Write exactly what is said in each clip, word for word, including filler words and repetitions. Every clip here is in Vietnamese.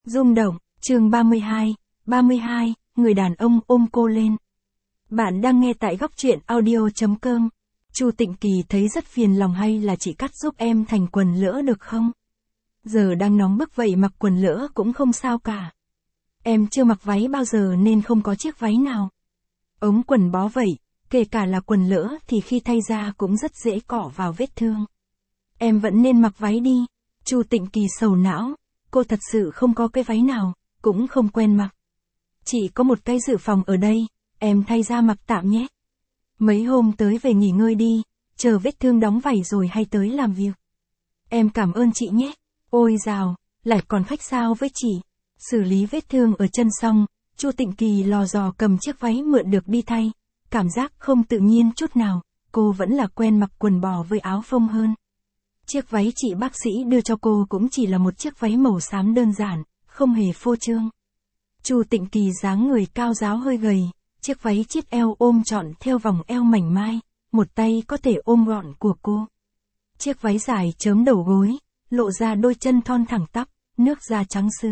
Rung động, chương ba mươi hai, ba mươi hai, người đàn ông ôm cô lên. Bạn đang nghe tại góc truyện audio chấm com. Chu Tịnh Kỳ thấy rất phiền lòng, hay là chị cắt giúp em thành quần lỡ được không? Giờ đang nóng bức vậy mặc quần lỡ cũng không sao cả. Em chưa mặc váy bao giờ nên không có chiếc váy nào. Ống quần bó vậy, kể cả là quần lỡ thì khi thay ra cũng rất dễ cọ vào vết thương. Em vẫn nên mặc váy đi. Chu Tịnh Kỳ sầu não. Cô thật sự không có cái váy nào, cũng không quen mặc. Chỉ có một cái dự phòng ở đây, em thay ra mặc tạm nhé. Mấy hôm tới về nghỉ ngơi đi, chờ vết thương đóng vảy rồi hay tới làm việc. Em cảm ơn chị nhé. Ôi dào, lại còn khách sao với chị. Xử lý vết thương ở chân xong, Chu Tịnh Kỳ lò dò cầm chiếc váy mượn được đi thay. Cảm giác không tự nhiên chút nào, cô vẫn là quen mặc quần bò với áo phông hơn. Chiếc váy chị bác sĩ đưa cho cô cũng chỉ là một chiếc váy màu xám đơn giản, không hề phô trương. Chu Tịnh Kỳ dáng người cao ráo hơi gầy, chiếc váy chiếc eo ôm trọn theo vòng eo mảnh mai, một tay có thể ôm gọn của cô. Chiếc váy dài chớm đầu gối, lộ ra đôi chân thon thẳng tắp, nước da trắng sứ.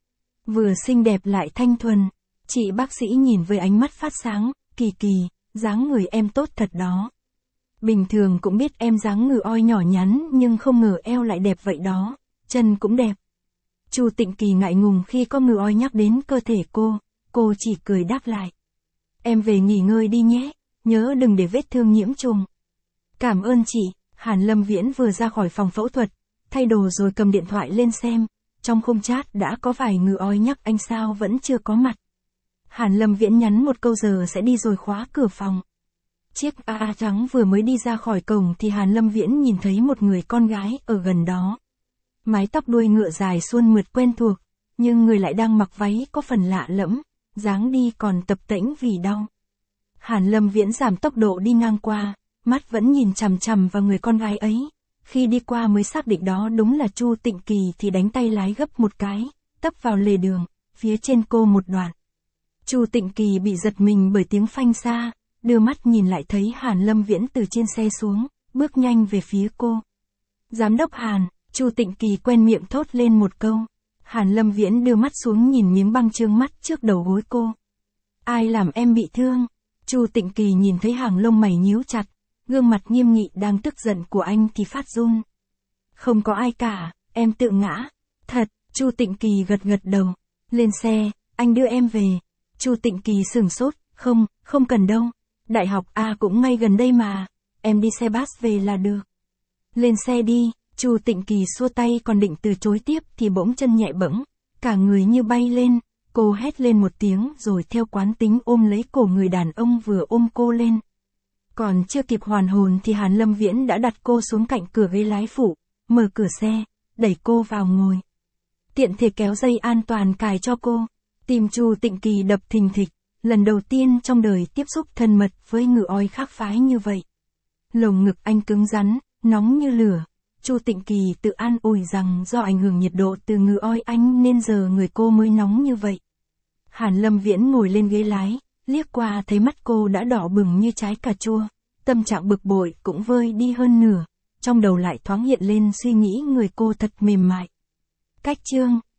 Vừa xinh đẹp lại thanh thuần, chị bác sĩ nhìn với ánh mắt phát sáng, Kỳ Kỳ, dáng người em tốt thật đó. Bình thường cũng biết em dáng người oi nhỏ nhắn nhưng không ngờ eo lại đẹp vậy đó, chân cũng đẹp. Chu Tịnh Kỳ ngại ngùng khi có người oi nhắc đến cơ thể cô, cô chỉ cười đáp lại. Em về nghỉ ngơi đi nhé, nhớ đừng để vết thương nhiễm trùng. Cảm ơn chị. Hàn Lâm Viễn vừa ra khỏi phòng phẫu thuật, thay đồ rồi cầm điện thoại lên xem, trong khung chat đã có vài người oi nhắc anh sao vẫn chưa có mặt. Hàn Lâm Viễn nhắn một câu giờ sẽ đi rồi khóa cửa phòng. Chiếc a a trắng vừa mới đi ra khỏi cổng thì Hàn Lâm Viễn nhìn thấy một người con gái ở gần đó. Mái tóc đuôi ngựa dài suôn mượt quen thuộc, nhưng người lại đang mặc váy có phần lạ lẫm, dáng đi còn tập tễnh vì đau. Hàn Lâm Viễn giảm tốc độ đi ngang qua, mắt vẫn nhìn chằm chằm vào người con gái ấy. Khi đi qua mới xác định đó đúng là Chu Tịnh Kỳ thì đánh tay lái gấp một cái, tấp vào lề đường, phía trên cô một đoạn. Chu Tịnh Kỳ bị giật mình bởi tiếng phanh xa. Đưa mắt nhìn lại thấy Hàn Lâm Viễn từ trên xe xuống, bước nhanh về phía cô. Giám đốc Hàn, Chu Tịnh Kỳ quen miệng thốt lên một câu. Hàn Lâm Viễn đưa mắt xuống nhìn miếng băng trương mắt trước đầu gối cô. Ai làm em bị thương? Chu Tịnh Kỳ nhìn thấy hàng lông mày nhíu chặt, gương mặt nghiêm nghị đang tức giận của anh thì phát run. Không có ai cả, em tự ngã. Thật, Chu Tịnh Kỳ gật gật đầu. Lên xe, anh đưa em về. Chu Tịnh Kỳ sửng sốt, không, không cần đâu. Đại học A cũng ngay gần đây mà, em đi xe bus về là được. Lên xe đi. Chu Tịnh Kỳ xua tay còn định từ chối tiếp thì bỗng chân nhẹ bẫng, cả người như bay lên, cô hét lên một tiếng rồi theo quán tính ôm lấy cổ người đàn ông vừa ôm cô lên. Còn chưa kịp hoàn hồn thì Hàn Lâm Viễn đã đặt cô xuống cạnh cửa ghế lái phụ, mở cửa xe, đẩy cô vào ngồi. Tiện thể kéo dây an toàn cài cho cô. Tim Chu Tịnh Kỳ đập thình thịch. Lần đầu tiên trong đời tiếp xúc thân mật với người oi khác phái như vậy. Lồng ngực anh cứng rắn, nóng như lửa. Chu Tịnh Kỳ tự an ủi rằng do ảnh hưởng nhiệt độ từ người oi anh nên giờ người cô mới nóng như vậy. Hàn Lâm Viễn ngồi lên ghế lái, liếc qua thấy mắt cô đã đỏ bừng như trái cà chua. Tâm trạng bực bội cũng vơi đi hơn nửa. Trong đầu lại thoáng hiện lên suy nghĩ người cô thật mềm mại. Cách chương